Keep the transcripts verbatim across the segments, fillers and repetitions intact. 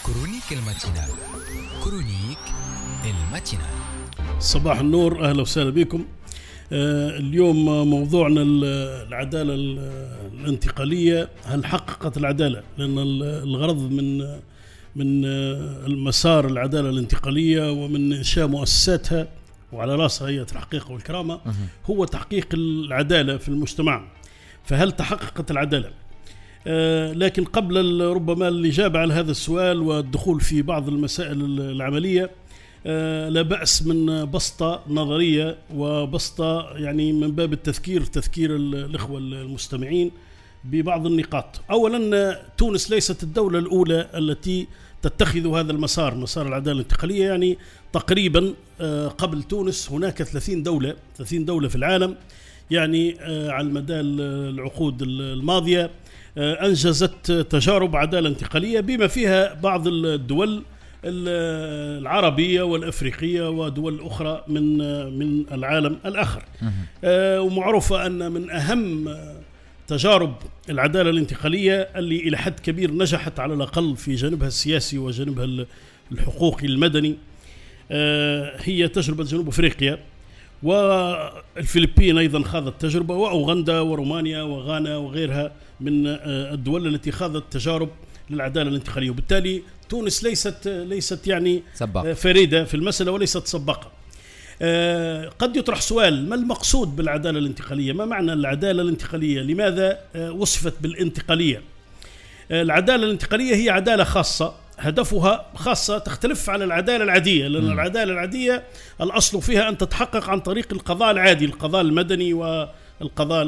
كرونيك الماتينال. كرونيك الماتينال. صباح النور، أهلا وسهلا بكم. آه اليوم موضوعنا العدالة الانتقالية. هل حققت العدالة؟ لأن الغرض من من المسار العدالة الانتقالية ومن إنشاء مؤسساتها وعلى رأسها هيئة الحقيقة والكرامة هو تحقيق العدالة في المجتمع. فهل تحققت العدالة؟ آه لكن قبل ربما الإجابة على هذا السؤال والدخول في بعض المسائل العملية، آه لا بأس من بسطة نظرية وبسطة يعني من باب التذكير تذكير الإخوة المستمعين ببعض النقاط. أولا، تونس ليست الدولة الأولى التي تتخذ هذا المسار، مسار العدالة الانتقالية. يعني تقريبا آه قبل تونس هناك ثلاثين دولة ثلاثين دولة في العالم، يعني آه على المدى العقود الماضية أنجزت تجارب عدالة انتقالية بما فيها بعض الدول العربية والأفريقية ودول أخرى من من العالم الآخر. ومعروفة أن من أهم تجارب العدالة الانتقالية اللي إلى حد كبير نجحت على الأقل في جانبها السياسي وجانبها الحقوقي المدني هي تجربة جنوب أفريقيا، والفلبين أيضا خاضت تجربة، وأوغندا ورومانيا وغانا وغيرها من الدول التي خاضت تجارب للعدالة الانتقالية. وبالتالي تونس ليست ليست يعني سباق. فريدة في المسألة وليست سباقة. قد يطرح سؤال: ما المقصود بالعدالة الانتقالية؟ ما معنى العدالة الانتقالية؟ لماذا وصفت بالانتقالية؟ العدالة الانتقالية هي عدالة خاصة هدفها خاصة تختلف عن العدالة العادية، لأن م. العدالة العادية الأصل فيها أن تتحقق عن طريق القضاء العادي، القضاء المدني والقضاء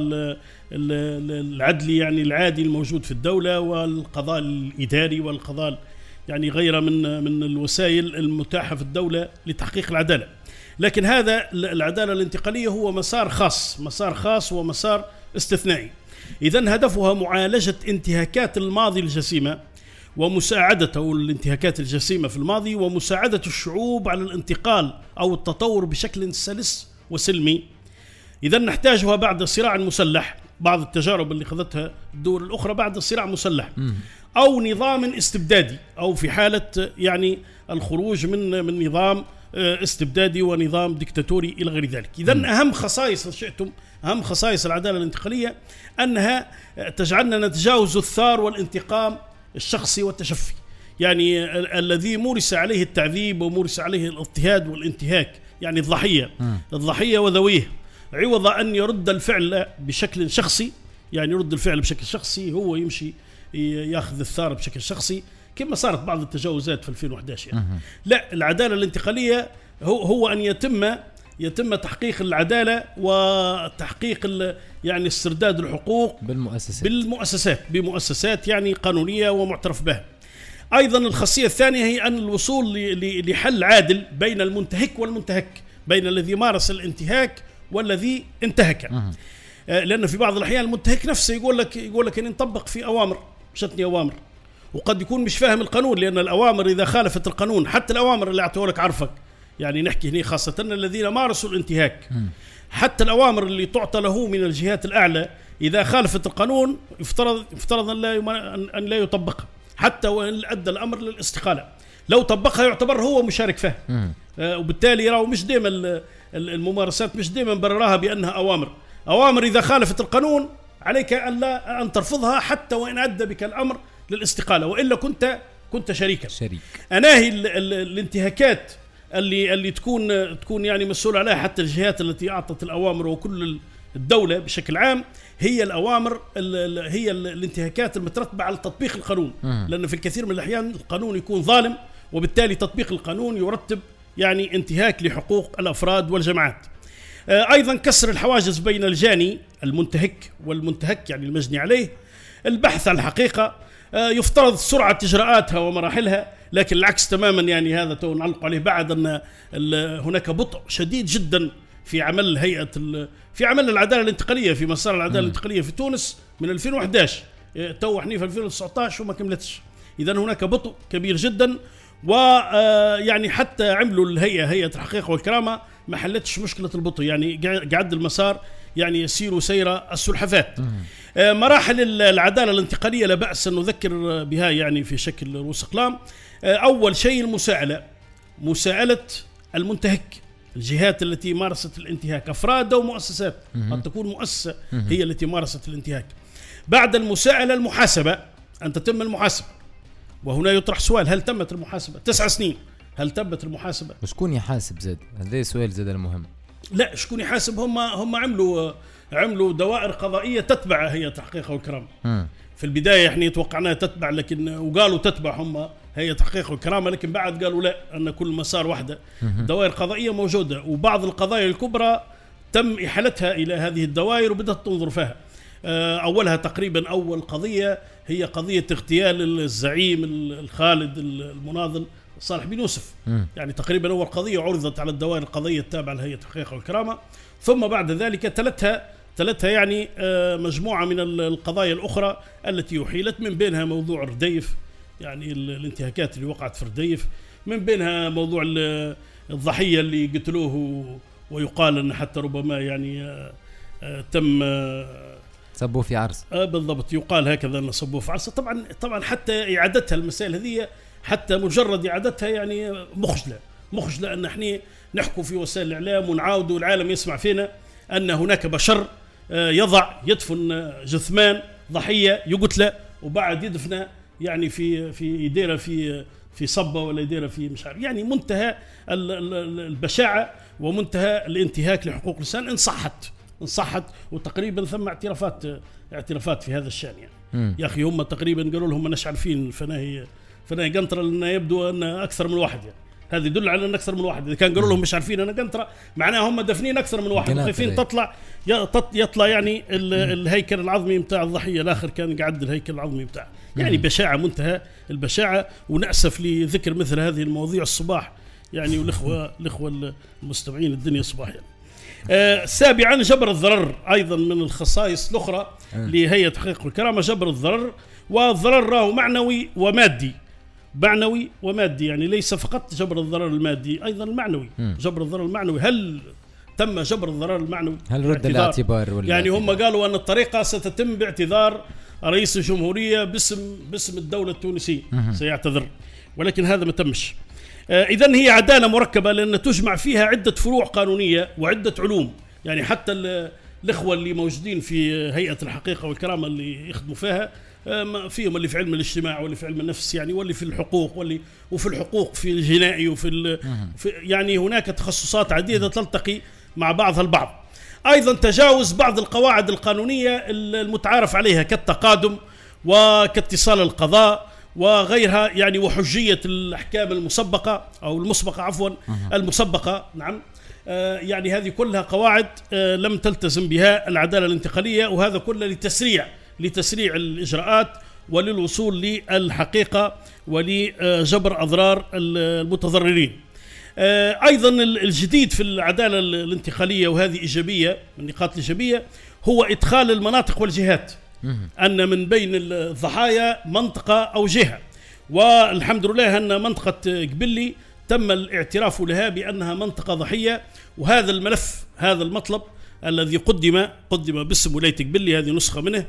العدلي يعني العادي الموجود في الدولة، والقضاء الإداري والقضاء يعني غير من من الوسائل المتاحة في الدولة لتحقيق العدالة. لكن هذا العدالة الانتقالية هو مسار خاص، مسار خاص ومسار استثنائي. إذن هدفها معالجة انتهاكات الماضي الجسيمة ومساعدته الانتهاكات الجسيمة في الماضي، ومساعدة الشعوب على الانتقال أو التطور بشكل سلس وسلمي. إذا نحتاجها بعد صراع مسلح، بعض التجارب اللي خذتها الدول الأخرى بعد صراع مسلح أو نظام استبدادي، أو في حالة يعني الخروج من من نظام استبدادي ونظام ديكتاتوري إلى غير ذلك. إذا أهم خصائص شئتم أهم خصائص العدالة الانتقالية أنها تجعلنا نتجاوز الثار والانتقام الشخصي والتشفي، يعني الذي مورس عليه التعذيب ومورس عليه الاضطهاد والانتهاك، يعني الضحية الضحية وذويه، عوض أن يرد الفعل بشكل شخصي، يعني يرد الفعل بشكل شخصي، هو يمشي ياخذ الثار بشكل شخصي كما صارت بعض التجاوزات في ألفين وإحدى عشر. يعني. لا، العدالة الانتقالية هو هو أن يتم يتم تحقيق العدالة وتحقيق يعني استرداد الحقوق بالمؤسسات بالمؤسسات بمؤسسات يعني قانونية ومعترف بها. أيضا الخاصية الثانية هي أن الوصول لحل عادل بين المنتهك والمنتهك، بين الذي مارس الانتهاك والذي انتهك. لأن في بعض الأحيان المنتهك نفسه يقول لك يقول لك أن نطبق في أوامر، شتني أوامر، وقد يكون مش فاهم القانون، لأن الأوامر إذا خالفت القانون، حتى الأوامر اللي أعطوها لك عرفك، يعني نحكي هنا خاصة الذين مارسوا الانتهاك، حتى الأوامر اللي تعطى له من الجهات الأعلى إذا خالفت القانون يفترض يفترض أن لا أن لا يطبقها، حتى وإن أدى الأمر للاستقالة. لو طبقها يعتبر هو مشارك فيها. آه وبالتالي يراو مش دائما الممارسات مش دائما برراها بأنها أوامر. أوامر إذا خالفت القانون عليك أن لا أن ترفضها حتى وإن أدى بك الأمر للاستقالة، وإلا كنت كنت شريكا. شريك. أناهي ال ال الانتهاكات اللي اللي تكون تكون يعني مسؤول عليها حتى الجهات التي أعطت الأوامر وكل الدولة بشكل عام، هي الأوامر هي الانتهاكات المترتبة على تطبيق القانون. لأن في الكثير من الأحيان القانون يكون ظالم، وبالتالي تطبيق القانون يرتب يعني انتهاك لحقوق الأفراد والجماعات. أيضا كسر الحواجز بين الجاني المنتهك والمنتهك يعني المجني عليه، البحث عن الحقيقة، يفترض سرعة إجراءاتها ومراحلها، لكن العكس تماما، يعني هذا تو نعلق عليه بعد أن هناك بطء شديد جدا في عمل هيئة في عمل العدالة الانتقالية، في مسار العدالة الانتقالية في تونس من ألفين وإحدى عشر، تو احنا في ألفين وتسعة عشر وما كملتش. إذن هناك بطء كبير جدا، ويعني حتى عملوا الهيئة هيئة الحقيقة والكرامة ما حلتش مشكلة البطء، يعني قعد المسار يعني يسير سير السلحفاة. مراحل العدالة الانتقالية لا بأس أن نذكر بها يعني في شكل رؤوس أقلام. أول شيء المساءلة، مساءلة المنتهك، الجهات التي مارست الانتهاك، أفراد أو مؤسسات، قد تكون مؤسسة هي التي مارست الانتهاك. بعد المساءلة المحاسبة، أن تتم المحاسبة، وهنا يطرح سؤال: هل تمت المحاسبة؟ تسع سنين هل تمت المحاسبة؟ وشكون يحاسب زاد؟ هذا سؤال زاد المهم. لا، شكون يحاسب؟ هم هم عملوا عملوا دوائر قضائية تتبع هيئة التحقيق والكرامة. في البداية احنا توقعناها تتبع، لكن وقالوا تتبع هم هيئة التحقيق والكرامة، لكن بعد قالوا لا، أن كل مسار واحدة. دوائر قضائية موجودة، وبعض القضايا الكبرى تم إحالتها إلى هذه الدوائر وبدأت تنظر فيها. أولها تقريبا أول قضية هي قضية اغتيال الزعيم الخالد المناضل صالح بن يوسف. يعني تقريبا أول قضية عرضت على الدوائر القضائية التابعة لهيئة التحقيق والكرامة، ثم بعد ذلك تلتها تلتها يعني مجموعة من القضايا الأخرى التي أحيلت، من بينها موضوع رديف، يعني الانتهاكات اللي وقعت في رديف، من بينها موضوع الضحية اللي قتلوه، ويقال أن حتى ربما يعني تم صبوا في عرس. آه بالضبط، يقال هكذا أن صبوا في عرس. طبعا طبعا حتى إعادتها المسائل هذه، حتى مجرد إعادتها يعني مخجلة مخجلة أن احنا نحكوا في وسائل الإعلام ونعاودوا العالم يسمع فينا أن هناك بشر يضع يدفن جثمان ضحية يقتل وبعد يدفن يعني في في يديره في في صبة ولا يديره في مش عارف، يعني منتهى البشاعة ومنتهى الانتهاك لحقوق الإنسان إن صحت إن صحت وتقريبا ثم اعترافات اعترافات في هذا الشأن يعني. م. يا أخي هم تقريبا قالوا لهم ماناش عارفين فناهي فناهي قنطرة، لأن يبدو أن أكثر من واحد يعني. هذا يدل على أن أكثر من واحد. إذا كان قالوا لهم مش عارفين أنا قنطرة، معناها هم دفنين أكثر من واحد، خايفين تطلع يطلع يعني الهيكل العظمي متاع الضحية الآخر كان قاعد الهيكل العظمي متاعه. يعني بشاعة منتهى البشاعة، ونأسف لذكر مثل هذه المواضيع الصباح يعني، والإخوة الإخوة المستمعين الدنيا صباح يعني. آه سابعا جبر الضرر، أيضا من الخصائص الأخرى لهيئة تحقيق الكرامة جبر الضرر، والضرر راه معنوي ومادي، معنوي ومادي، يعني ليس فقط جبر الضرر المادي، أيضا المعنوي. م. جبر الضرر المعنوي، هل تم جبر الضرر المعنوي؟ هل رد الاعتبار ولا يعني هم قالوا أن الطريقة ستتم باعتذار رئيس الجمهورية باسم باسم الدولة التونسية سيعتذر، ولكن هذا ما تمش. آه إذن هي عدالة مركبة، لأن تجمع فيها عدة فروع قانونية وعدة علوم، يعني حتى الإخوة اللي موجودين في هيئة الحقيقة والكرامة اللي يخدموا فيها فيهم اللي في علم الاجتماع واللي في علم النفس يعني، واللي في الحقوق واللي وفي الحقوق في الجنائي وفي في يعني هناك تخصصات عديدة تلتقي مع بعضها البعض. أيضا تجاوز بعض القواعد القانونية المتعارف عليها كالتقادم وكاتصال القضاء وغيرها يعني، وحجية الأحكام المسبقة أو المسبقة عفوا المسبقة نعم. آه يعني هذه كلها قواعد آه لم تلتزم بها العدالة الانتقالية، وهذا كله لتسريع لتسريع الإجراءات وللوصول للحقيقة ولجبر أضرار المتضررين. أيضا الجديد في العدالة الانتقالية، وهذه إيجابية من النقاط الإيجابية، هو إدخال المناطق والجهات، أن من بين الضحايا منطقة أو جهة، والحمد لله أن منطقة قبلي تم الاعتراف لها بأنها منطقة ضحية، وهذا الملف هذا المطلب الذي قدم قدم باسم ولاية قبلي، هذه نسخة منه.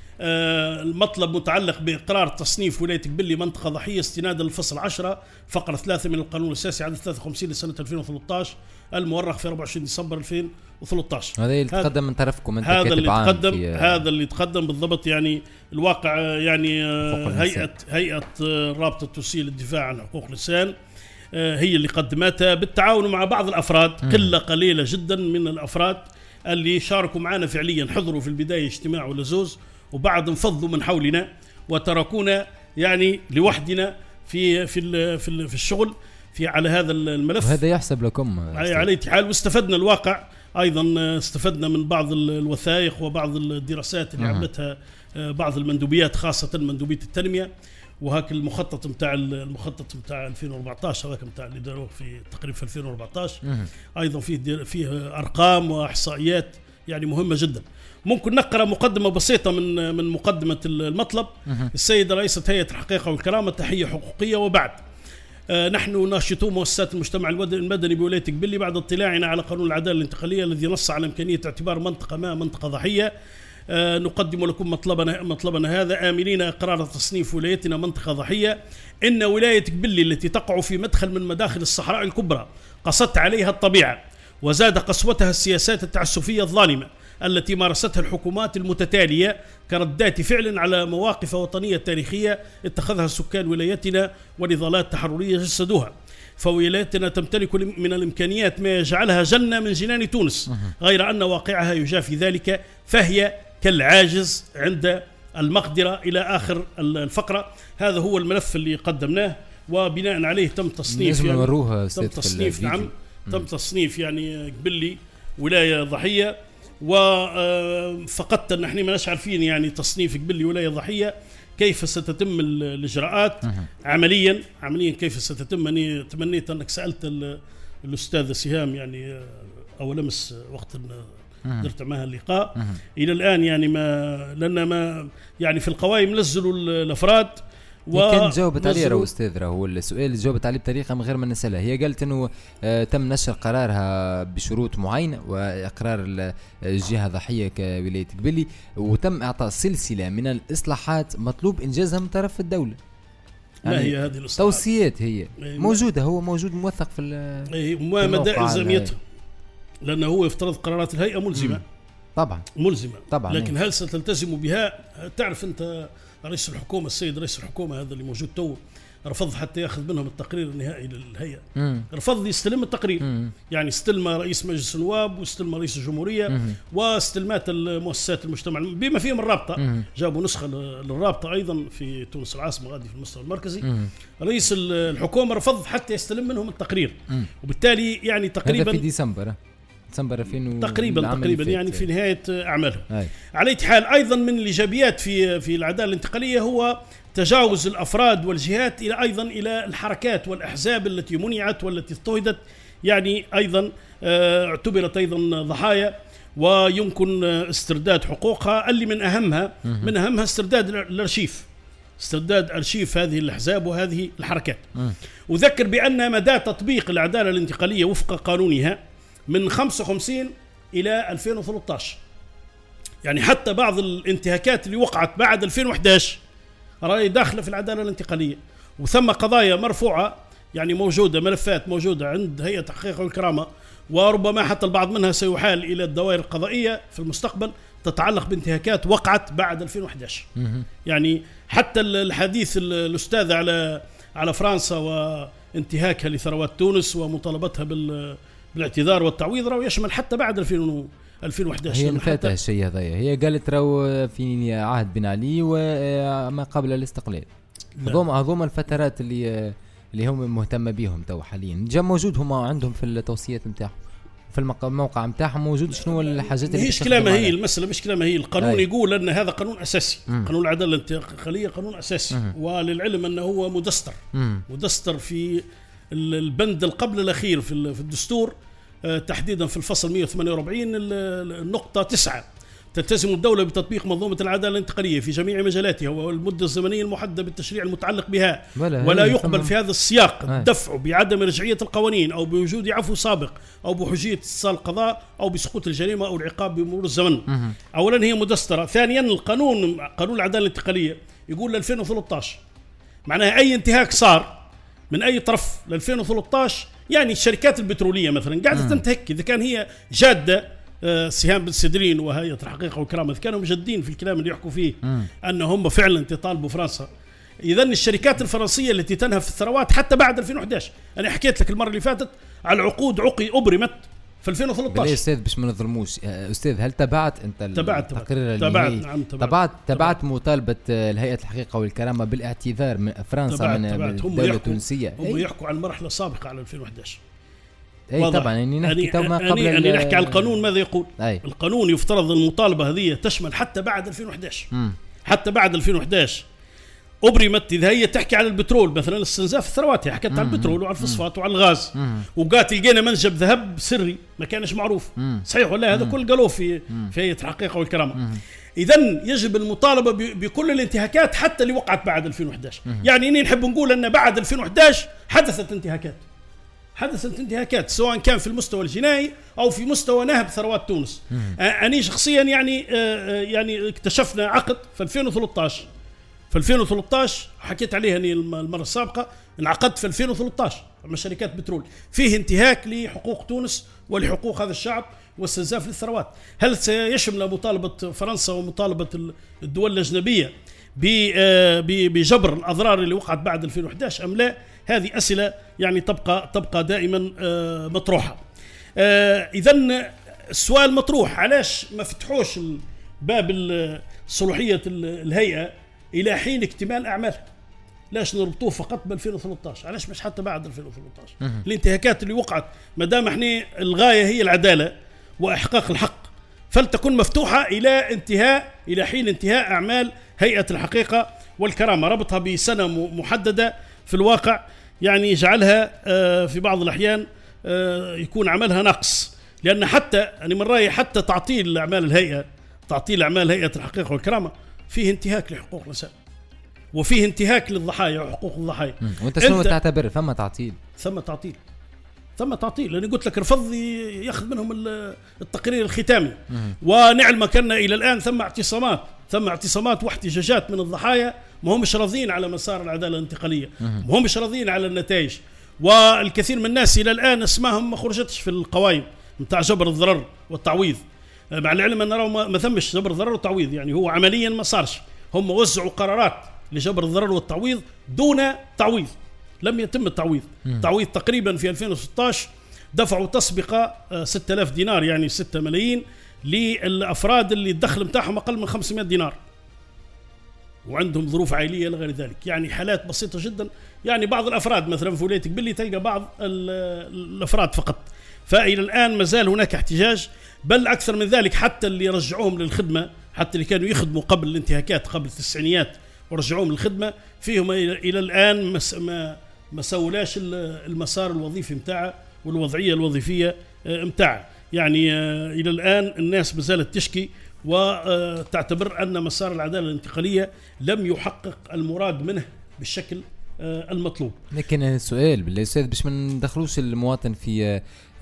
آه المطلب متعلق بإقرار تصنيف ولاية قبلي منطقة ضحية استنادا للفصل عشرة فقرة ثلاثة من القانون الأساسي عدد ثلاثة وخمسين لسنة ألفين وثلاثة عشر المؤرخ في أربعة وعشرين ديسمبر ألفين وثلاثة عشر. هذا اللي تقدم من طرفكم أنت هذا اللي تقدم في هذا اللي تقدم بالضبط يعني. الواقع يعني هيئة هيئة رابطة التونسية للدفاع عن حقوق الإنسان هي اللي قدمتها بالتعاون مع بعض الأفراد، قلة قليلة جدا من الأفراد اللي شاركوا معنا فعليا، حضروا في البداية اجتماع ولا زوز، وبعد انفضوا من حولنا وتركونا يعني لوحدنا في في في, في الشغل في على هذا الملف. وهذا يحسب لكم على حال، واستفدنا الواقع أيضا، استفدنا من بعض الوثائق وبعض الدراسات اللي عملتها بعض المندوبيات، خاصة مندوبية التنمية، وهاك المخطط متاع المخطط متاع ألفين وأربعة عشر هذاك متاع اللي داروه في تقريبا في ألفين وأربعة عشر ايضا فيه فيه ارقام واحصائيات يعني مهمه جدا. ممكن نقرا مقدمه بسيطه من من مقدمه المطلب. السيده رئيسه هيئه الحقيقه والكرامه، تحيه حقوقيه وبعد. آه نحن ناشطو مؤسسات المجتمع المدني بولايه قبلي بعد اطلاعنا على قانون العداله الانتقاليه الذي نص على امكانيه اعتبار منطقه ما منطقه ضحيه آه نقدم لكم مطلبنا مطلبنا هذا آملين إقرار تصنيف ولايتنا منطقة ضحية. إن ولاية قبلي التي تقع في مدخل من مداخل الصحراء الكبرى قصت عليها الطبيعة، وزاد قسوتها السياسات التعسفية الظالمة التي مارستها الحكومات المتتالية كردات فعل على مواقف وطنية تاريخية اتخذها سكان ولايتنا ونضالات تحررية جسدوها. فولايتنا تمتلك من الإمكانيات ما يجعلها جنة من جنان تونس، غير أن واقعها يجافي ذلك، فهي كالعاجز عند المقدرة إلى آخر الفقرة. هذا هو الملف اللي قدمناه، وبناء عليه تم تصنيف يعني تم تصنيف نعم تم تصنيف يعني قبلي ولاية ضحية. وفقدت أن احنا ما نش عارفين يعني تصنيف قبلي ولاية ضحية كيف ستتم الإجراءات عمليا عمليا كيف ستتم. أنا تمنيت أنك سألت الأستاذ سهام يعني أو لمس وقت درت معها اللقاء إلى الآن يعني ما لأن ما يعني في القوائم نزلوا الأفراد كان جاوبت عليه راهو استاذ راهو السؤال اللي جاوبت عليه بطريقه من غير ما نسالها. هي قالت انه آه تم نشر قرارها بشروط معينه واقرار الجهه ضحيه كولايه قبلي، وتم اعطاء سلسله من الاصلاحات مطلوب انجازها من طرف الدوله. ما يعني هي هذه الاصلاحات؟ توصيات هي موجوده، هو موجود موثق في اي ما مدى الزاميتها، لانه هو يفترض قرارات الهيئه ملزمه. مم. طبعا ملزمه طبعا، لكن هل ستلتزم بها؟ تعرف انت رئيس الحكومه السيد رئيس الحكومه هذا اللي موجود تو رفض حتى ياخذ منهم التقرير النهائي للهيئه. مم. رفض يستلم التقرير. مم. يعني استلم رئيس مجلس النواب واستلم رئيس الجمهوريه. مم. واستلمات المؤسسات المجتمع بما فيهم الرابطه. مم. جابوا نسخه للرابطه ايضا في تونس العاصمه غادي في المستوى المركزي. مم. رئيس الحكومه رفض حتى يستلم منهم التقرير. مم. وبالتالي يعني تقريبا هذا في ديسمبر ديسمبر تقريبا تقريبا يعني في نهايه اعمالهم. على اي حال ايضا من الايجابيات في في العداله الانتقاليه هو تجاوز الافراد والجهات الى ايضا الى الحركات والاحزاب التي منعت والتي اضطهدت، يعني ايضا اعتبرت ايضا ضحايا ويمكن استرداد حقوقها، اللي من اهمها من اهمها استرداد الارشيف استرداد ارشيف هذه الاحزاب وهذه الحركات. اذكر بان مدى تطبيق العداله الانتقاليه وفق قانونها من خمسة وخمسين إلى ألفين وثلاثة عشر، يعني حتى بعض الانتهاكات اللي وقعت بعد ألفين وأحد عشر رأي داخلة في العدالة الانتقالية، وثم قضايا مرفوعة يعني موجودة، ملفات موجودة عند هيئة التحقيق والكرامة، وربما حتى البعض منها سيحال إلى الدوائر القضائية في المستقبل تتعلق بانتهاكات وقعت بعد ألفين وأحد عشر. يعني حتى الحديث الأستاذ على على فرنسا وانتهاكها لثروات تونس ومطالبتها بال بالاعتذار والتعويض راهو يشمل حتى بعد ألفين وأحد عشر. هي نفاتها الشيء هذا، هي قالت راهو في عهد بن علي وما قبل الاستقلال. هذوما هذوما الفترات اللي اللي هم مهتمه بهم تو حاليا جا موجود، هم عندهم في التوصيات نتاعهم في الموقع نتاعهم موجود شنو الحاجات اللي مش كلامها هي المساله مش كلامها هي القانون أي. يقول ان هذا قانون اساسي. مم. قانون العداله الانتقاليه قانون اساسي. مم. وللعلم انه هو مدستر. مم. مدستر في البند القبل الأخير في الدستور، تحديدا في الفصل مئة وثمانية وأربعين النقطة تسعة، تلتزم الدولة بتطبيق منظومة العدالة الانتقالية في جميع مجالاتها والمدة الزمنية المحددة بالتشريع المتعلق بها، ولا يقبل في هذا السياق الدفع بعدم رجعية القوانين أو بوجود عفو سابق أو بحجية اتصال القضاء أو بسقوط الجريمة أو العقاب بمرور الزمن. أولا هي مدسترة. ثانيا القانون قانون العدالة الانتقالية يقول ألفين وثلاثة عشر، معناها أي انتهاك صار من أي طرف ل ألفين وثلاثة عشر، يعني الشركات البترولية مثلا قاعدة تنتهك، إذا كان هي جادة آه سهام بن سدرين وهيئة الحقيقة والكرامة كانوا مجدين في الكلام اللي يحكوا فيه أنهم فعلا تطالبوا فرنسا، إذن الشركات الفرنسية التي تنهب في الثروات حتى بعد ألفين وأحد عشر، أنا حكيت لك المرة اللي فاتت على العقود عقي أبرمت في ألفين وثلاثة عشر. أستاذ باش ما نظلموش أستاذ، هل تبعت أنت تبعت التقرير تبعت نعم تبعت تبعت, تبعت مطالبة الهيئة الحقيقة والكرامة بالاعتذار من فرنسا تبعت من تبعت الدولة التونسية؟ هم يحكوا عن مرحلة سابقة على ألفين وأحد عشر. أي طبعا يعني نحكي تو ما قبل أني نحكي على القانون ماذا يقول. أي. القانون يفترض المطالبة هذه تشمل حتى بعد ألفين وأحد عشر. م. حتى بعد ألفين وأحد عشر أبرمت إذا هي تحكي على البترول مثلا استنزاف الثروات، حكت على البترول وعلى الفوسفات وعلى الغاز، وقالت لقينا منجم ذهب سري ما كانش معروف. مم. صحيح ولا هذا كل قالوه في مم. في هيئة الحقيقة والكرامة. إذن يجب المطالبة بكل الانتهاكات حتى اللي وقعت بعد ألفين وأحد عشر. مم. يعني إني نحب نقول أن بعد ألفين وأحد عشر حدثت انتهاكات حدثت انتهاكات سواء كان في المستوى الجنائي او في مستوى نهب ثروات تونس. انا شخصيا يعني يعني اكتشفنا عقد في ألفين وثلاثة عشر في ألفين وثلاثة عشر حكيت عليها اني المره السابقه، انعقدت في ألفين وثلاثة عشر مع شركات بترول، فيه انتهاك لحقوق تونس ولحقوق هذا الشعب واستنزاف للثروات. هل سيشمل مطالبه فرنسا ومطالبه الدول الاجنبيه بجبر الاضرار اللي وقعت بعد ألفين وإحدى عشر ام لا؟ هذه اسئله يعني تبقى تبقى دائما مطروحه. اذا السؤال مطروح، علاش ما فتحوش باب صلاحيه الهيئه الى حين اكتمال اعمالها؟ لاش نربطوه فقط ب ألفين وثلاثة عشر؟ علاش مش حتى بعد ألفين وثلاثة عشر؟ الانتهاكات اللي وقعت ما دام احنا الغايه هي العداله واحقاق الحق، فلتكن مفتوحه الى انتهاء الى حين انتهاء اعمال هيئه الحقيقه والكرامه. ربطها بسنه محدده في الواقع يعني يجعلها في بعض الاحيان يكون عملها نقص، لان حتى انا من رايي حتى تعطيل اعمال الهيئه تعطيل اعمال هيئه الحقيقه والكرامه فيه انتهاك لحقوق الانسان وفيه انتهاك للضحايا وحقوق الضحايا. وانت شنو تعتبر ثم تعطيل؟ ثم تعطيل ثم تعطيل لاني قلت لك رفض ياخذ منهم التقرير الختامي، ونعلم كان الى الان ثم اعتصامات ثم اعتصامات واحتجاجات من الضحايا، ما هم مش راضين على مسار العداله الانتقاليه، ما هم مش راضين على النتائج، والكثير من الناس الى الان اسمائهم ما خرجتش في القوائم نتاع جبر الضرر والتعويض، مع العلم ان راهو ما ثمش جبر الضرر والتعويض، يعني هو عمليا ما صارش. هم وزعوا قرارات لجبر الضرر والتعويض دون تعويض، لم يتم التعويض. تعويض تقريبا في ألفين وستة عشر دفعوا تسبقة ستة آلاف دينار يعني ستة ملايين للأفراد اللي الدخل متاعهم أقل من خمسمائة دينار وعندهم ظروف عائلية إلى غير ذلك، يعني حالات بسيطة جدا. يعني بعض الأفراد مثلا في ولاية قبلي تلقى بعض الأفراد فقط، فإلى الآن ما زال هناك احتجاج، بل أكثر من ذلك حتى اللي رجعوهم للخدمة، حتى اللي كانوا يخدموا قبل الانتهاكات قبل التسعينيات ورجعوهم للخدمة، فيهم إلى الآن ما ما سولاش المسار الوظيفي متاعه والوضعية الوظيفية متاعه. يعني إلى الآن الناس ما زالت تشكي وتعتبر أن مسار العدالة الانتقالية لم يحقق المراد منه بالشكل المطلوب. لكن السؤال بالأستاذ باش ما ندخلوش المواطن في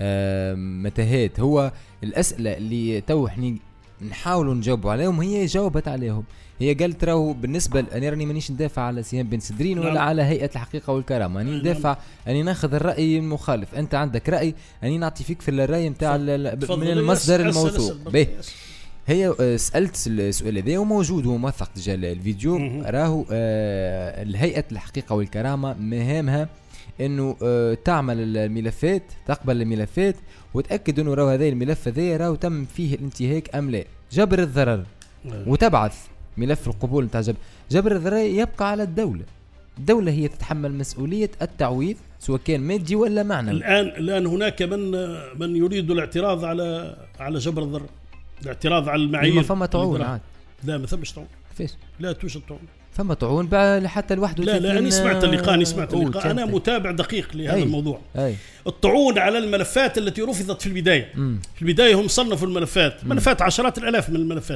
متاهات، هو الأسئلة اللي تو احنا نحاولوا نجاوبوا عليهم هي جاوبت عليهم. هي قالت راهو بالنسبه انا راني مانيش ندافع على سيام بن سدرين ولا نعم. على هيئه الحقيقه والكرامه، اني ندافع اني ناخذ الراي المخالف. انت عندك راي اني نعطي فيك في الراي نتاع من المصدر الموثوق به. هي سالت السؤال هذا وموجود وموثق ديجا الفيديو، راهو آه الهيئه الحقيقه والكرامه مهامها انه آه تعمل الملفات، تقبل الملفات وتاكد انه راهو هذا الملف هذا راهو تم فيه الانتهاك ام لا، جبر الضرر، وتبعث ملف القبول نتاع جبر جبر الضرر يبقى على الدولة. الدولة هي تتحمل مسؤولية التعويض سواء كان مادي ولا معنوي. الآن الآن هناك من من يريد الاعتراض على على جبر الضرر، الاعتراض على المعايير. ما فما تعون عاد؟ لا ما ثمش تعون. فيش؟ لا توجد تعون. فما تعون بعد حتى الواحد. لا لا أنا سمعت اللقاء أنا سمعت اللقاء أنا متابع دقيق لهذا أي. الموضوع. أي. الطعون على الملفات التي رفضت في البداية. مم. في البداية هم صنفوا الملفات، ملفات عشرات الآلاف من الملفات.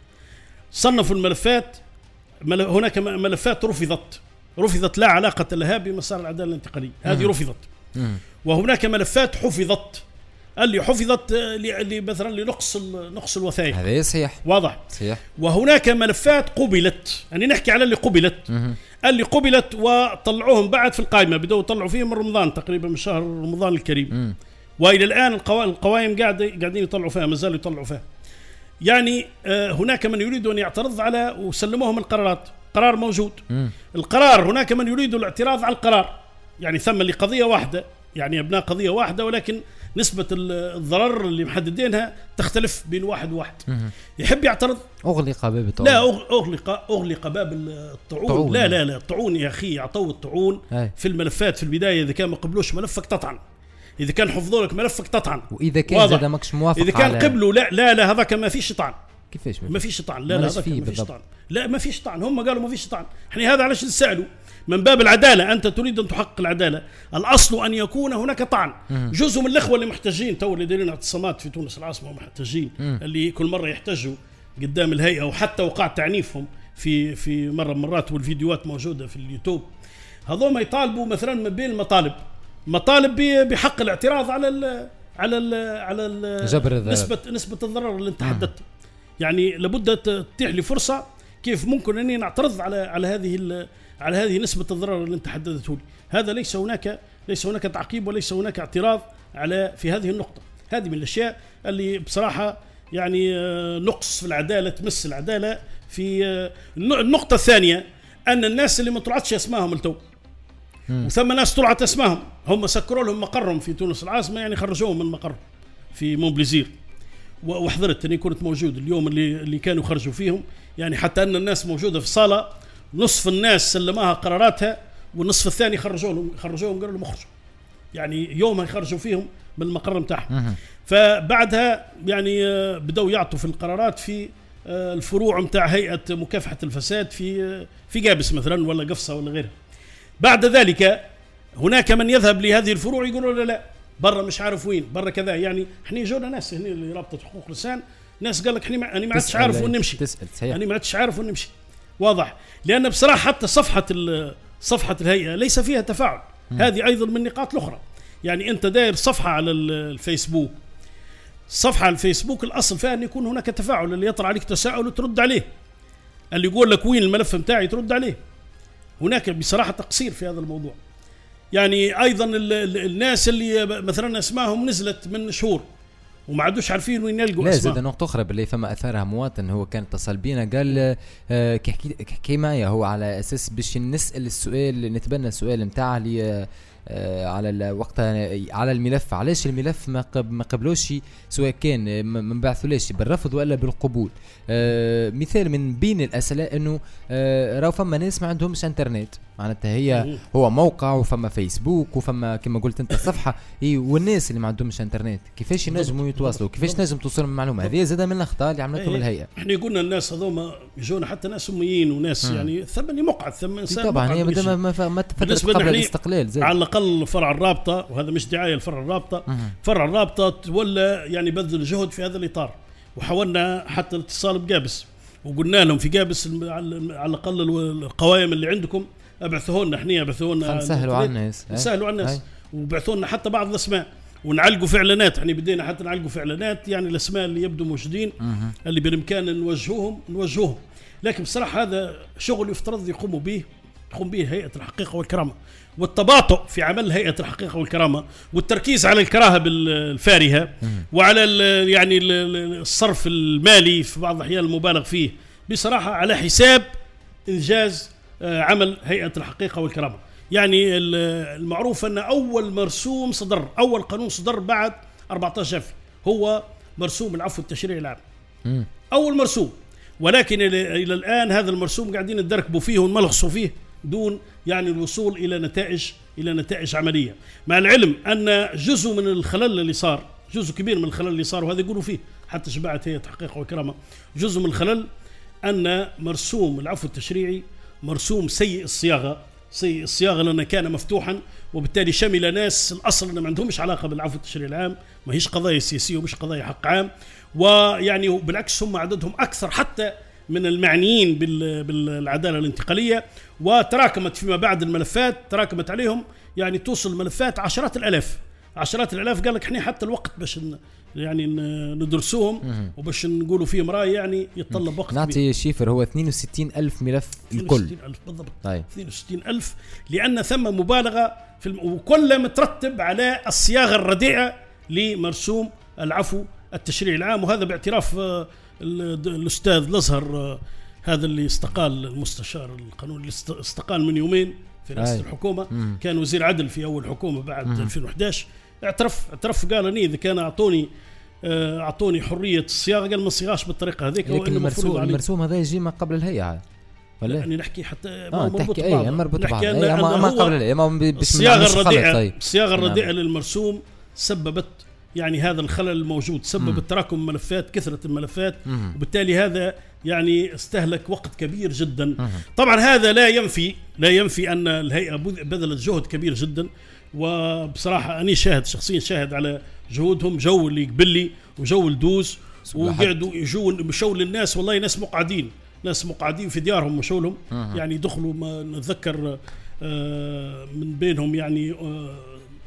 صنفوا الملفات، هناك ملفات رفضت رفضت لا علاقة لها بمسار العدالة الانتقالية، هذه رفضت. وهناك ملفات حفظت، اللي حفظت اللي مثلا لنقص نقص الوثائق، هذا صحيح واضح صحيح. وهناك ملفات قبلت، يعني نحكي على اللي قبلت مم. اللي قبلت وطلعوهم بعد في القائمة، بدأوا يطلعوا فيهم من رمضان تقريبا من شهر رمضان الكريم مم. وإلى الآن القوائم قاعد قاعدين يطلعوا فيها، ما زالوا يطلعوا فيها. يعني هناك من يريد أن يعترض على وسلموهم القرارات، قرار موجود. م. القرار هناك من يريد الاعتراض على القرار، يعني ثم لقضية واحدة، يعني أبناء قضية واحدة، ولكن نسبة الضرر اللي محددينها تختلف بين واحد وواحد. م. يحب يعترض أغلق باب الطعون. لا أغلق أغلق باب الطعون. طعون. لا لا لا الطعون يا أخي يعطوا الطعون هاي. في الملفات في البداية إذا كان ما قبلوش ملفك تطعن، إذا كان حفظوا لك ملفك تطعن، وإذا كان زاد ماكش موافق، إذا كان قبلوا لا لا لا هذاك ما فيش طعن. كيفاش ما فيش طعن؟ لا لا هذاك ما فيش طعن، لا ما فيش طعن، هم قالوا ما فيش طعن. احنا هذا علاش نسألوا من باب العدالة، أنت تريد أن تحقق العدالة، الأصل أن يكون هناك طعن. جزء من الإخوة اللي محتاجين تو اللي دايرين اعتصامات في تونس العاصمة ومحتاجين، اللي كل مرة يحتاجوا قدام الهيئة، وحتى وقع تعنيفهم في في مرة مرات والفيديوهات موجودة في اليوتيوب، هذول ما يطالبوا مثلا من بين المطالب مطالب بحق الاعتراض على ال على ال على ال جبر نسبة نسبة الضرر اللي انت تحددت. يعني لابد تتيح لي فرصة كيف ممكن اني نعترض على على هذه على هذه نسبة الضرر اللي انت حددته لي. هذا ليس هناك ليس هناك تعقيب وليس هناك اعتراض على في هذه النقطة. هذه من الأشياء اللي بصراحة يعني نقص في العدالة، تمس العدالة. في النقطة الثانية أن الناس اللي ما طلعتش اسمائهم التو، وثم ناس طلعت اسمائهم، هم سكروا لهم مقرهم في تونس العاصمة، يعني خرجوهم من مقر في مونبليزير، وحضرت اني كنت موجود اليوم اللي اللي كانوا خرجوا فيهم. يعني حتى ان الناس موجودة في الصالة، نصف الناس سلموها قراراتها والنصف الثاني خرجوهم خرجوهم قالوا لهم اخرجوا، يعني يومها يخرجوا فيهم من المقر نتاعهم. فبعدها يعني بدأوا يعطوا في القرارات في الفروع نتاع هيئة مكافحة الفساد في في جابس مثلا ولا قفصة ولا غيرها. بعد ذلك هناك من يذهب لهذه الفروع يقولوا لا لا برا مش عارف وين برا كذا. يعني احنا يجونا ناس هنا اللي رابطة حقوق الإنسان، ناس قال لك احنا ما انا ما عادش عارف وين نمشي، انا ما عادش عارف وين نمشي. واضح، لأن بصراحة حتى صفحة صفحة الهيئة ليس فيها تفاعل. هذه أيضا من النقاط الأخرى. يعني أنت داير صفحة على الفيسبوك، صفحة على الفيسبوك الأصل فيها أن يكون هناك تفاعل، اللي يطرح عليك تساؤل وترد عليه، اللي يقول لك وين الملف متاعي ترد عليه. هناك بصراحة تقصير في هذا الموضوع. يعني أيضا ال ال الناس اللي مثلا اسمائهم نزلت من شهور وما عادوش عارفين وين يلقوا اسماء. لا زاد نقطة أخرى باللي فما أثارها مواطن، هو كان اتصل بينا قال آه كحكي معايا هو على أساس باش نسأل السؤال، نتبنى السؤال متاعه لي آه على الوقت على الملف، علاش الملف ما ما قبلوش سواء كان ما بعثوليش بالرفض ولا بالقبول. آه مثال من بين الأسئلة إنه آه راهو فما ناس ما عندهمش انترنت، معناتها هي هو موقع وفما فيسبوك وفما كما قلت انت صفحه اي، والناس اللي ما عندهمش انترنت كيفاش ينجموا يتواصلوا، كيفاش نجم توصلهم المعلومه هذه؟ زاد من الاخطاء اللي عملتهم الهيئه. احنا قلنا الناس هذوما يجونا حتى ناس اميين وناس م. يعني ثمني مقعد ثم انسان طبعا هي ما ما ما تفترض قبل الاستقلال زاد. على الاقل فرع الرابطه، وهذا مش دعايه لفرع الرابطه، م. فرع الرابطه ولا يعني بذل جهد في هذا الاطار، وحاولنا حتى الاتصال بجابس وقلنا لهم في جابس على الاقل القوائم اللي عندكم ابعثوه لنا، احنا ابعثوه لنا نسهلوا على الناس نسهلوا على الناس وبعثوا لنا حتى بعض الاسماء ونعلقوا في اعلانات. احنا بدينا حتى نعلقوا في اعلانات يعني الاسماء اللي يبدو موجودين اللي بالامكان نوجهوهم نوجهوهم. لكن بصراحه هذا شغل يفترض يقوموا به تقوم به هيئه الحقيقه والكرامه، والتباطؤ في عمل هيئه الحقيقه والكرامه والتركيز على الكراهه الفارهه وعلى يعني الصرف المالي في بعض الاحيان المبالغ فيه بصراحه على حساب انجاز عمل هيئة الحقيقة والكرامة. يعني المعروف أن أول مرسوم صدر، أول قانون صدر بعد أربعة عشر شافي هو مرسوم العفو التشريعي العام، م. أول مرسوم. ولكن إلى الآن هذا المرسوم قاعدين ندركبوا فيه ونملخصوا فيه دون يعني الوصول إلى نتائج إلى نتائج عملية، مع العلم أن جزء من الخلل اللي صار، جزء كبير من الخلل اللي صار، وهذا يقولوا فيه حتى جماعة هيئة الحقيقة والكرامة، جزء من الخلل أن مرسوم العفو التشريعي مرسوم سيء الصياغة، سيء الصياغة لأنه كان مفتوحا وبالتالي شمل ناس الأصل أنه ما عندهمش علاقة بالعفو التشريعي العام، ما هيش قضايا سياسية ومش قضايا حق عام، ويعني بالعكس هم عددهم أكثر حتى من المعنيين بالعدالة الانتقالية، وتراكمت فيما بعد الملفات، تراكمت عليهم يعني توصل الملفات عشرات الآلاف عشرات الآلاف. قال لك احنا حتى الوقت باش يعني ندرسوهم وباش نقولوا فيهم رأي يعني يتطلب وقت. نعطي شيفر هو اثنين وستين ألف ملف الكل، اثنين وستين ألف بالضبط، اثنين وستين ألف، لأن ثم مبالغة في الم... وكل مترتب على الصياغة الرديئة لمرسوم العفو التشريعي العام. وهذا باعتراف الأستاذ الأزهر هذا اللي استقال، المستشار القانوني اللي استقال من يومين في رئاسة الحكومة، مم. كان وزير عدل في أول حكومة بعد مم. ألفين وإحدى عشر، اعترف اعترف قال اني اذا كان اعطوني اعطوني حريه الصياغه قال ما صيغاش بالطريقه هذيك. لكن المرسوم المرسوم هذا يجي ما قبل الهيئه ولا يعني نحكي حتى ما مربوط ببعض، مربوط ببعض ما قبل الهيئه، ما الصياغه الرديئه الصياغه الرديئه للمرسوم سببت يعني هذا الخلل الموجود، سبب تراكم الملفات، كثره الملفات، مم. وبالتالي هذا يعني استهلك وقت كبير جدا. مم. طبعا هذا لا ينفي لا ينفي ان الهيئه بذلت جهد كبير جدا، وبصراحة أنا شاهد شخصيا شاهد على جهودهم، جو اللي يقبل لي وجو الدوز، وقعدوا يجوا مشوا للناس، والله ناس مقعدين ناس مقعدين في ديارهم مشوا لهم، يعني دخلوا ما نتذكر من بينهم يعني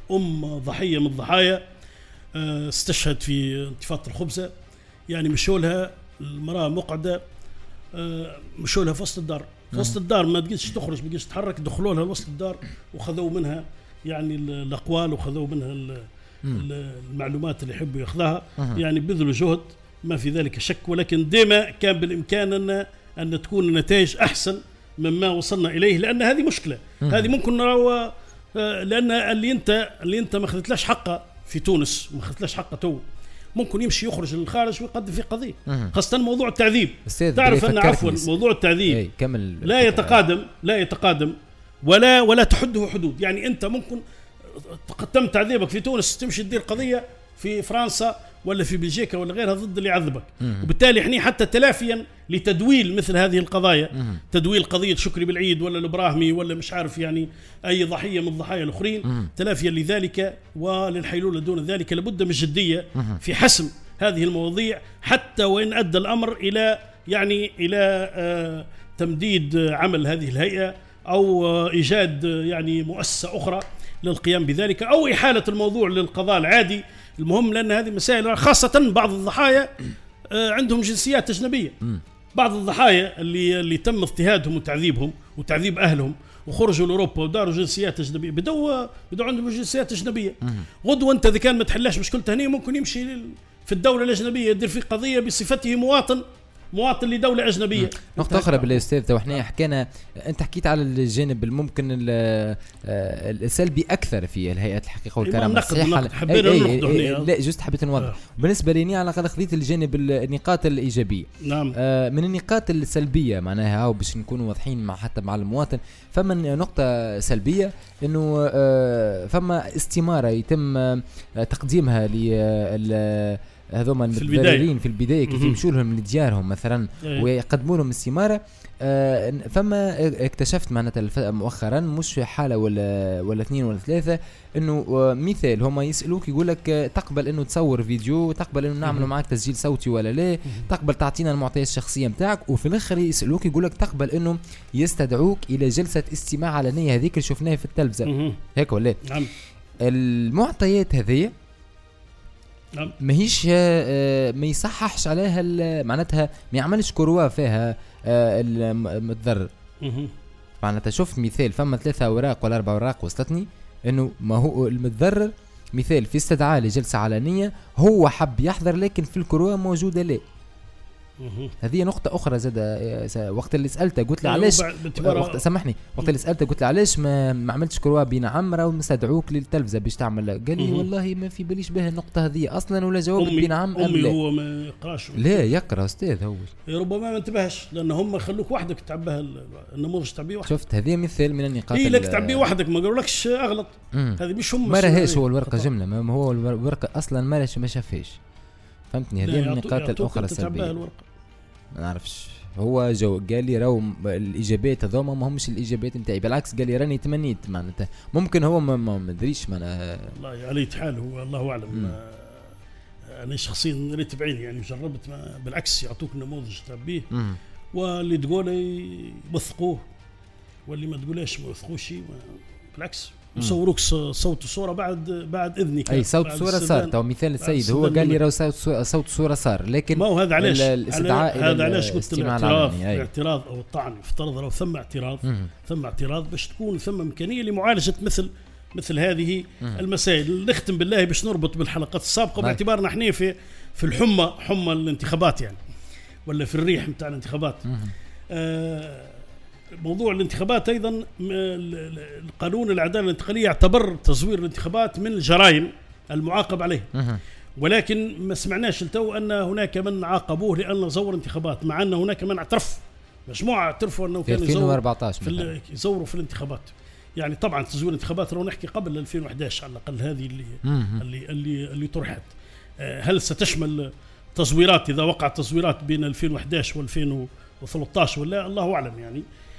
أم ضحية من الضحايا استشهد في انتفاضة الخبزة، يعني مشوا لها المرأة مقعدة، مشوا لها في وسط الدار، في وسط الدار ما تقدرش تخرج، ما تقدرش تتحرك، دخلوا لها وسط الدار وخذوا منها يعني الأقوال وخذوا منها المعلومات اللي يحبوا ياخذها، يعني بذلوا جهد ما في ذلك شك، ولكن ديما كان بالإمكان أن أن تكون النتائج أحسن مما وصلنا إليه، لأن هذه مشكلة، هذه ممكن نرى، لأن اللي أنت اللي أنت ما خذتلاش حقه في تونس وما خذتلاش حقه تو ممكن يمشي يخرج للخارج ويقدم في قضية، خاصة موضوع التعذيب. تعرف أن عفوا موضوع التعذيب لا يتقادم لا يتقادم ولا ولا تحده حدود، يعني أنت ممكن تم تعذيبك في تونس تمشي تدير قضية في فرنسا ولا في بلجيكا ولا غيرها ضد اللي يعذبك، وبالتالي احنا حتى تلافيا لتدويل مثل هذه القضايا، مم. تدويل قضية شكري بالعيد ولا الإبراهيمي ولا مش عارف يعني أي ضحية من الضحايا الآخرين، مم. تلافيا لذلك وللحيلولة دون ذلك لابد من جدية مم. في حسم هذه المواضيع، حتى وإن أدى الأمر إلى يعني إلى آه تمديد عمل هذه الهيئة أو آه إيجاد يعني مؤسسة أخرى للقيام بذلك أو إحالة الموضوع للقضاء العادي. المهم لأن هذه مسائل، خاصة بعض الضحايا عندهم جنسيات أجنبية، بعض الضحايا اللي اللي تم اضطهادهم وتعذيبهم وتعذيب أهلهم وخرجوا لأوروبا وداروا جنسيات أجنبية، بدوا بدوا عندهم جنسيات أجنبية، غدوة أنت إذا كان ما تحلاش مشكلته هني ممكن يمشي في الدولة الأجنبية يدير في قضية بصفته مواطن مواطن لدولة أجنبية. نقطة أخرى بالأستاذ تو احنا حكينا، أنت حكيت على الجانب الممكن السلبي أكثر في الهيئة الحقيقة والكرامة الصحيحة، لا جست حبيت نوضح آه. بالنسبة لي على الأقل خذيت الجانب النقاط الإيجابية، نعم. آه من النقاط السلبية معناها باش نكونوا واضحين مع حتى مع المواطن، فما نقطة سلبية إنه آه فما استمارة يتم آه تقديمها ل هذوما المتضررين في البداية كيف يمشوا لهم لديارهم مثلا ويقدموا لهم استمارة. آه فما اكتشفت معناتها مؤخرا مش حالة ولا ولا اثنين ولا ثلاثة، انه مثال هما يسألوك يقول لك تقبل انه تصور فيديو، تقبل انه نعملوا معك تسجيل صوتي ولا لا، تقبل تعطينا المعطيات الشخصية متاعك، وفي الاخر يسألوك يقول لك تقبل انه يستدعوك الى جلسة استماع علنية، هذيك اللي شفناها في التلفزة هيك ولا نعم. المعطيات هذه نعم. ما هيش ما يصححش عليها معناتها ما يعملش كروة فيها المتضرر، معناتها شفت مثال فما ثلاثة أوراق ولا أربع أوراق وصلتني إنه ما هو المتضرر مثال في استدعاء لجلسة علنية هو حب يحضر لكن في الكروة موجودة ليه. هذه نقطة أخرى زادة، وقت اللي سألته قلت له علاش وقت سامحني وقت اللي سألته قلت له علاش ما, ما عملتش كروة بين عمرة ومستدعوك للتلفزة باش تعمل، قال لي والله ما في باليش بها النقطة هذه أصلا ولا جواب بين عم أمي لا. هو ما يقراش، لا يقرأ أستاذ هو ربما ما انتبهش لأن هم خلوك وحدك تعبها النموذج تعبيه وحدك. شفت هذه مثال من النقاط إيه لك تعبيه وحدك ما قالولكش أغلط، هذه مش هم ما رهاش هو الورقة جملة، ما هو الورقة أصلا ما رهاش ما شافهاش، فهمتني. هذه النقاط الأخرى السلبية ما نعرفش. هو جو قال لي راهو الاجابات هذوما ما همش الاجابات نتاعي، بالعكس قال لي راني تمنيت معناتها ممكن هو ما ادريش معناها والله على حال هو الله اعلم. انا شخصيا ريت بعيني يعني جربت، بالعكس يعطوك نموذج تربيه واللي تقوله يوثقوه واللي ما تقولهاش ما يوثقوش، بالعكس يصوروك صوت وصوره بعد بعد اذنك. اي صوت وصوره صار تو مثال السيد هو قال لي راه صوت وصوره صار، لكن ما هو هذا علاش هذا علاش قلت الاعتراض الاعتراض او الطعن، افترض لو ثم اعتراض مم. ثم اعتراض باش تكون ثم امكانيه لمعالجه مثل مثل هذه مم. المسائل. نختم بالله باش نربط بالحلقات السابقه باعتبارنا احنا في في الحمى حمى الانتخابات يعني ولا في الريح نتاع الانتخابات. آه موضوع الانتخابات أيضا القانون العدالة الانتقالية يعتبر تزوير الانتخابات من الجرائم المعاقب عليه، ولكن ما سمعناش لتو أن هناك من عاقبوه لأنه زور انتخابات، مع أن هناك من اعترف مجموعة اعترفوا أنه كان يزور في يزوروا في الانتخابات. يعني طبعا تزوير الانتخابات لو نحكي قبل ألفين وأحد عشر على الأقل هذه اللي اللي اللي, اللي طرحت، هل ستشمل تزويرات إذا وقعت تزويرات بين ألفين وأحد عشر وألفين وثلاثة عشر ولا الله أعلم يعني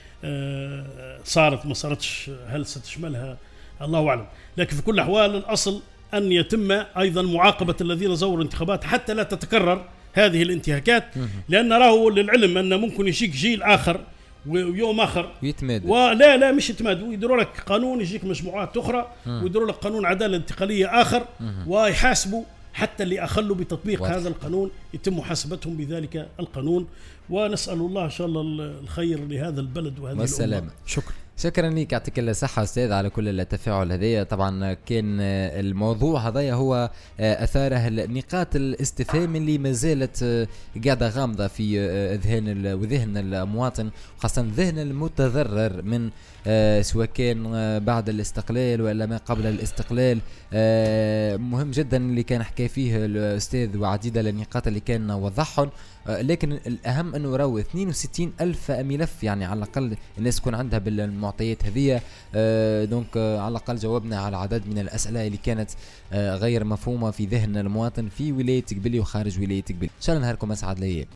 آه صارت ما صارتش، هل ستشملها الله أعلم. لكن في كل الأحوال الأصل أن يتم أيضا معاقبة الذين زوروا الانتخابات حتى لا تتكرر هذه الانتهاكات، لأن راه للعلم أن ممكن يشيك جيل آخر ويوم اخر يتمادوا. ولا لا مش يتمادوا، يديروا لك قانون، يجيك مجموعات اخرى ويديروا لك قانون عداله انتقاليه اخر ويحاسبوا حتى اللي اخلوا بتطبيق واضح. هذا القانون يتم محاسبتهم بذلك القانون. ونسال الله ان شاء الله الخير لهذا البلد وهذه السلامه. شكرا. شكرا لك، يعطيك الصحة أستاذ على كل التفاعل هذايا. طبعا كان الموضوع هذايا هو أثاره نقاط الاستفهام اللي ما زالت قاعدة غامضة في ذهن وذهن المواطن، خاصة ذهن المتضرر من سواء كان بعد الاستقلال ولا ما قبل الاستقلال. مهم جدا اللي كان حكى فيه الأستاذ وعديدة النقاط اللي كان وضحهم، لكن الأهم أنه راهو اثنين وستين ألف ملف، يعني على الأقل الناس تكون عندها بالمعطيات هذه. دونك على الأقل جاوبنا على عدد من الأسئلة اللي كانت غير مفهومة في ذهن المواطن في ولاية قبلي وخارج ولاية قبلي. إن شاء الله نهاركم أسعد ليالي.